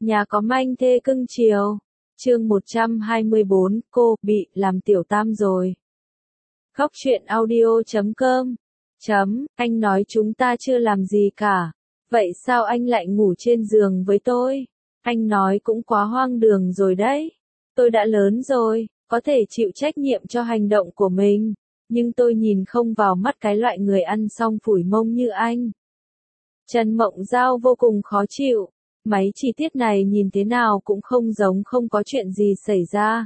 Nhà có manh thê cưng chiều. Chương 124, cô bị làm tiểu tam rồi. Góc truyện audio.com. Anh nói chúng ta chưa làm gì cả. Vậy sao anh lại ngủ trên giường với tôi? Anh nói cũng quá hoang đường rồi đấy. Tôi đã lớn rồi, có thể chịu trách nhiệm cho hành động của mình. Nhưng tôi nhìn không vào mắt cái loại người ăn xong phủi mông như anh. Trần Mộng Giao vô cùng khó chịu. Mấy chi tiết này nhìn thế nào cũng không giống không có chuyện gì xảy ra.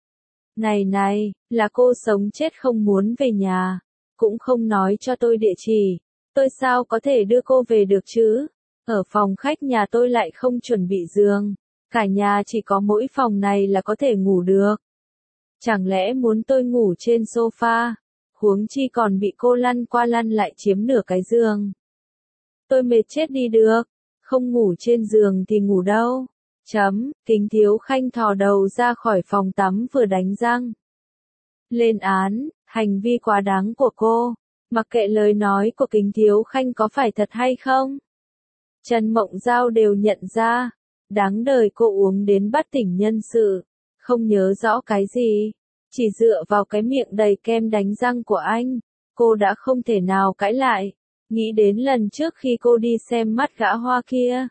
Này, là cô sống chết không muốn về nhà. Cũng không nói cho tôi địa chỉ. Tôi sao có thể đưa cô về được chứ? Ở phòng khách nhà tôi lại không chuẩn bị giường. Cả nhà chỉ có mỗi phòng này là có thể ngủ được. Chẳng lẽ muốn tôi ngủ trên sofa? Huống chi còn bị cô lăn qua lăn lại chiếm nửa cái giường. Tôi mệt chết đi được. Không ngủ trên giường thì ngủ đâu. Kính Thiếu Khanh thò đầu ra khỏi phòng tắm vừa đánh răng. Lên án, hành vi quá đáng của cô. Mặc kệ lời nói của Kính Thiếu Khanh có phải thật hay không. Trần Mộng Giao đều nhận ra. Đáng đời cô uống đến bất tỉnh nhân sự. Không nhớ rõ cái gì. Chỉ dựa vào cái miệng đầy kem đánh răng của anh. Cô đã không thể nào cãi lại. Nghĩ đến lần trước khi cô đi xem mắt gã Hoa kia.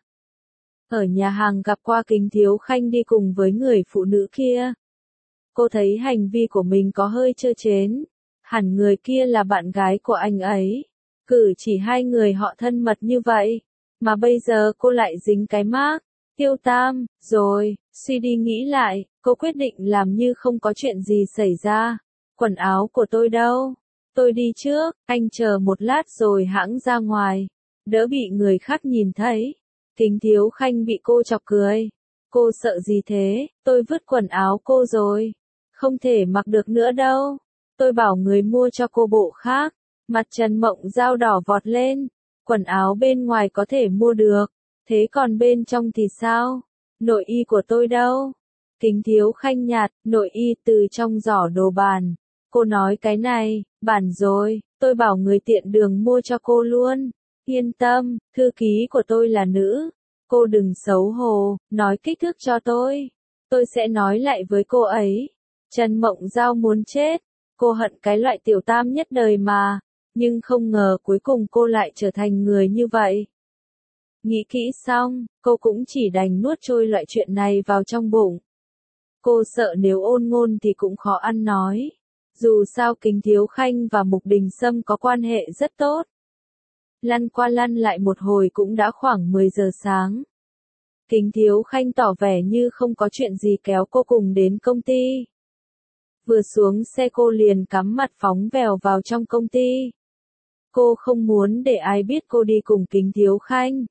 Ở nhà hàng gặp qua Kính Thiếu Khanh đi cùng với người phụ nữ kia. Cô thấy hành vi của mình có hơi trơ trến. Hẳn người kia là bạn gái của anh ấy. Cử chỉ hai người họ thân mật như vậy. Mà bây giờ cô lại dính cái mác. Tiêu tam, rồi, suy đi nghĩ lại, cô quyết định làm như không có chuyện gì xảy ra. Quần áo của tôi đâu? Tôi đi trước, anh chờ một lát rồi hãng ra ngoài. Đỡ bị người khác nhìn thấy. Kính Thiếu Khanh bị cô chọc cười. Cô sợ gì thế? Tôi vứt quần áo cô rồi. Không thể mặc được nữa đâu. Tôi bảo người mua cho cô bộ khác. Mặt Trần Mộng Giao đỏ vọt lên. Quần áo bên ngoài có thể mua được. Thế còn bên trong thì sao? Nội y của tôi đâu? Kính Thiếu Khanh nhạt, nội y từ trong giỏ đồ bàn. Cô nói cái này, bản rồi, tôi bảo người tiện đường mua cho cô luôn. Yên tâm, thư ký của tôi là nữ. Cô đừng xấu hổ, nói kích thước cho tôi. Tôi sẽ nói lại với cô ấy. Trần Mộng Giao muốn chết. Cô hận cái loại tiểu tam nhất đời mà. Nhưng không ngờ cuối cùng cô lại trở thành người như vậy. Nghĩ kỹ xong, cô cũng chỉ đành nuốt trôi loại chuyện này vào trong bụng. Cô sợ nếu ôn ngôn thì cũng khó ăn nói. Dù sao Kính Thiếu Khanh và Mục Đình Sâm có quan hệ rất tốt. Lăn qua lăn lại một hồi cũng đã khoảng 10 giờ sáng. Kính Thiếu Khanh tỏ vẻ như không có chuyện gì kéo cô cùng đến công ty. Vừa xuống xe cô liền cắm mặt phóng vèo vào trong công ty. Cô không muốn để ai biết cô đi cùng Kính Thiếu Khanh.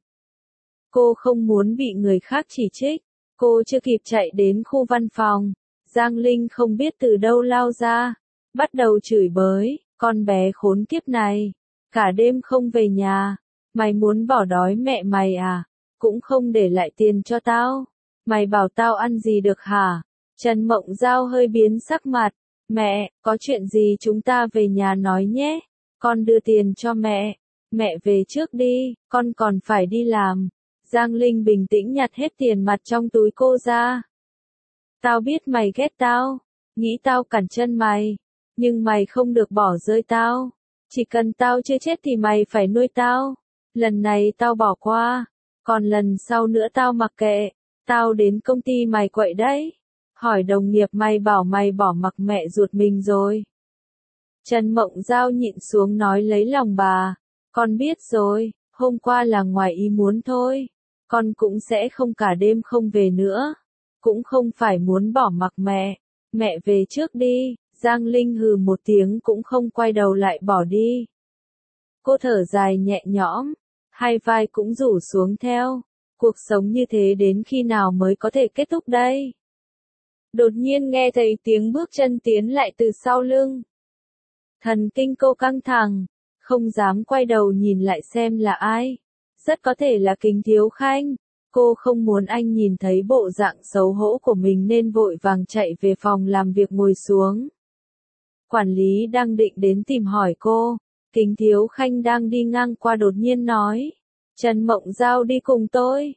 Cô không muốn bị người khác chỉ trích. Cô chưa kịp chạy đến khu văn phòng. Giang Linh không biết từ đâu lao ra. Bắt đầu chửi bới, con bé khốn kiếp này. Cả đêm không về nhà. Mày muốn bỏ đói mẹ mày à? Cũng không để lại tiền cho tao. Mày bảo tao ăn gì được hả? Trần Mộng Giao hơi biến sắc mặt. Mẹ, có chuyện gì chúng ta về nhà nói nhé. Con đưa tiền cho mẹ. Mẹ về trước đi, con còn phải đi làm. Giang Linh bình tĩnh nhặt hết tiền mặt trong túi cô ra. Tao biết mày ghét tao. Nghĩ tao cản chân mày. Nhưng mày không được bỏ rơi tao. Chỉ cần tao chưa chết thì mày phải nuôi tao. Lần này tao bỏ qua. Còn lần sau nữa tao mặc kệ. Tao đến công ty mày quậy đấy. Hỏi đồng nghiệp mày bảo mày bỏ mặc mẹ ruột mình rồi. Trần Mộng Giao nhịn xuống nói lấy lòng bà. Con biết rồi, hôm qua là ngoài ý muốn thôi. Con cũng sẽ không cả đêm không về nữa. Cũng không phải muốn bỏ mặc mẹ. Mẹ về trước đi. Giang Linh hừ một tiếng cũng không quay đầu lại bỏ đi. Cô thở dài nhẹ nhõm. Hai vai cũng rủ xuống theo. Cuộc sống như thế đến khi nào mới có thể kết thúc đây? Đột nhiên nghe thấy tiếng bước chân tiến lại từ sau lưng. Thần kinh cô căng thẳng. Không dám quay đầu nhìn lại xem là ai. Rất có thể là Kính Thiếu Khanh. Cô không muốn anh nhìn thấy bộ dạng xấu hổ của mình nên vội vàng chạy về phòng làm việc ngồi xuống. Quản lý đang định đến tìm hỏi cô. Kính Thiếu Khanh đang đi ngang qua đột nhiên nói. Trần Mộng Giao đi cùng tôi.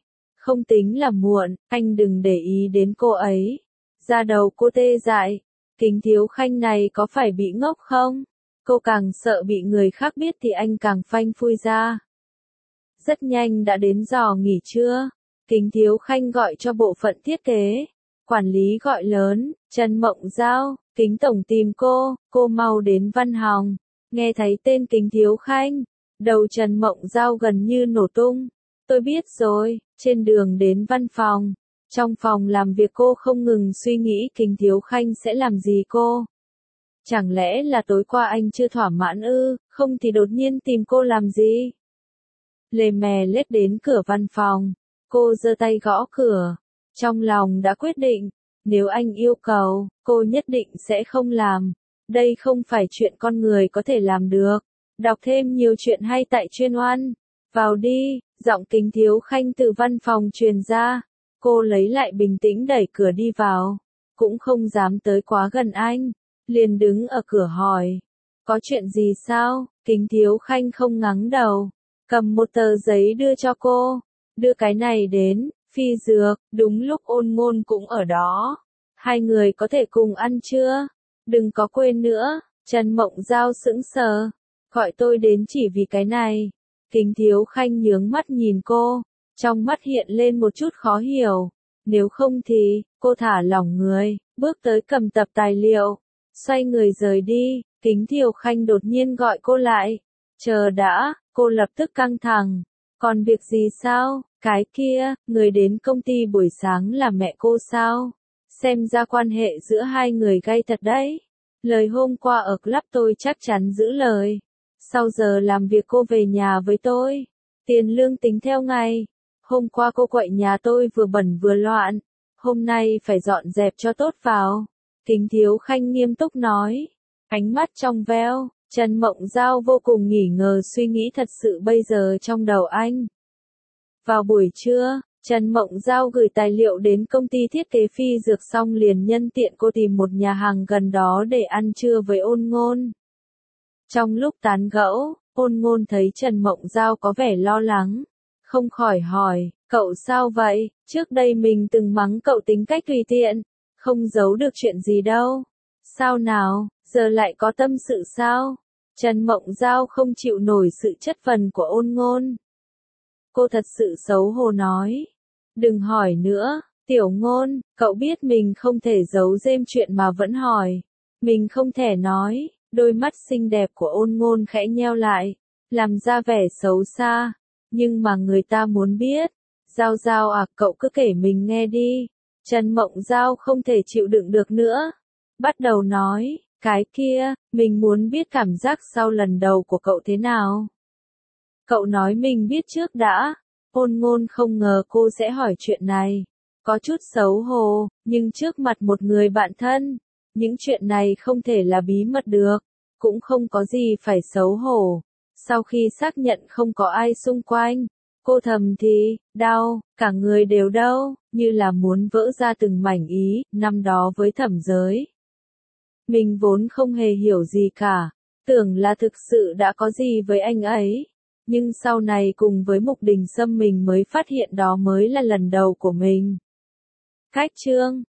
Không tính là muộn, anh đừng để ý đến cô ấy. Da đầu cô tê dại. Kính Thiếu Khanh này có phải bị ngốc không? Cô càng sợ bị người khác biết thì anh càng phanh phui ra. Rất nhanh đã đến giờ nghỉ trưa. Kính Thiếu Khanh gọi cho bộ phận thiết kế. Quản lý gọi lớn, Trần Mộng Giao, Kính Tổng tìm cô mau đến văn phòng. Nghe thấy tên Kính Thiếu Khanh, đầu Trần Mộng Giao gần như nổ tung. Tôi biết rồi, trên đường đến văn phòng. Trong phòng làm việc cô không ngừng suy nghĩ Kính Thiếu Khanh sẽ làm gì cô. Chẳng lẽ là tối qua anh chưa thỏa mãn ư, không thì đột nhiên tìm cô làm gì? Lề mè lết đến cửa văn phòng, cô giơ tay gõ cửa. Trong lòng đã quyết định, nếu anh yêu cầu, cô nhất định sẽ không làm. Đây không phải chuyện con người có thể làm được. Đọc thêm nhiều chuyện hay tại Chuyên Oan. Vào đi, giọng Kính Thiếu Khanh từ văn phòng truyền ra. Cô lấy lại bình tĩnh đẩy cửa đi vào. Cũng không dám tới quá gần anh. Liền đứng ở cửa hỏi. Có chuyện gì sao? Kính Thiếu Khanh không ngắng đầu. Cầm một tờ giấy đưa cho cô. Đưa cái này đến, Phi Dược, đúng lúc Ôn Ngôn cũng ở đó. Hai người có thể cùng ăn chưa? Đừng có quên nữa. Trần Mộng Giao sững sờ. Gọi tôi đến chỉ vì cái này. Kính Thiếu Khanh nhướng mắt nhìn cô. Trong mắt hiện lên một chút khó hiểu. Nếu không thì, cô thả lỏng người, bước tới cầm tập tài liệu. Xoay người rời đi, Kính Thiếu Khanh đột nhiên gọi cô lại. Chờ đã, cô lập tức căng thẳng. Còn việc gì sao? Cái kia, người đến công ty buổi sáng là mẹ cô sao? Xem ra quan hệ giữa hai người gay thật đấy. Lời hôm qua ở club tôi chắc chắn giữ lời. Sau giờ làm việc cô về nhà với tôi. Tiền lương tính theo ngày. Hôm qua cô quậy nhà tôi vừa bẩn vừa loạn. Hôm nay phải dọn dẹp cho tốt vào. Kính Thiếu Khanh nghiêm túc nói. Ánh mắt trong veo, Trần Mộng Giao vô cùng nghỉ ngờ suy nghĩ thật sự bây giờ trong đầu anh. Vào buổi trưa, Trần Mộng Giao gửi tài liệu đến công ty thiết kế Phi Dược xong liền nhân tiện cô tìm một nhà hàng gần đó để ăn trưa với Ôn Ngôn. Trong lúc tán gẫu, Ôn Ngôn thấy Trần Mộng Giao có vẻ lo lắng. Không khỏi hỏi, cậu sao vậy? Trước đây mình từng mắng cậu tính cách tùy tiện. Không giấu được chuyện gì đâu. Sao nào, giờ lại có tâm sự sao? Trần Mộng Giao không chịu nổi sự chất vấn của Ôn Ngôn. Cô thật sự xấu hổ nói. Đừng hỏi nữa, Tiểu Ngôn, cậu biết mình không thể giấu giếm chuyện mà vẫn hỏi. Mình không thể nói, đôi mắt xinh đẹp của Ôn Ngôn khẽ nheo lại, làm ra vẻ xấu xa. Nhưng mà người ta muốn biết. Giao Giao à, cậu cứ kể mình nghe đi. Trần Mộng Giao không thể chịu đựng được nữa. Bắt đầu nói, cái kia, mình muốn biết cảm giác sau lần đầu của cậu thế nào. Cậu nói mình biết trước đã. Ôn Ngôn không ngờ cô sẽ hỏi chuyện này. Có chút xấu hổ, nhưng trước mặt một người bạn thân. Những chuyện này không thể là bí mật được. Cũng không có gì phải xấu hổ. Sau khi xác nhận không có ai xung quanh, cô thầm thì, đau, cả người đều đau, như là muốn vỡ ra từng mảnh ý, năm đó với Thẩm Giới. Mình vốn không hề hiểu gì cả, tưởng là thực sự đã có gì với anh ấy. Nhưng sau này cùng với Mục Đình Sâm mình mới phát hiện đó mới là lần đầu của mình. Cách chương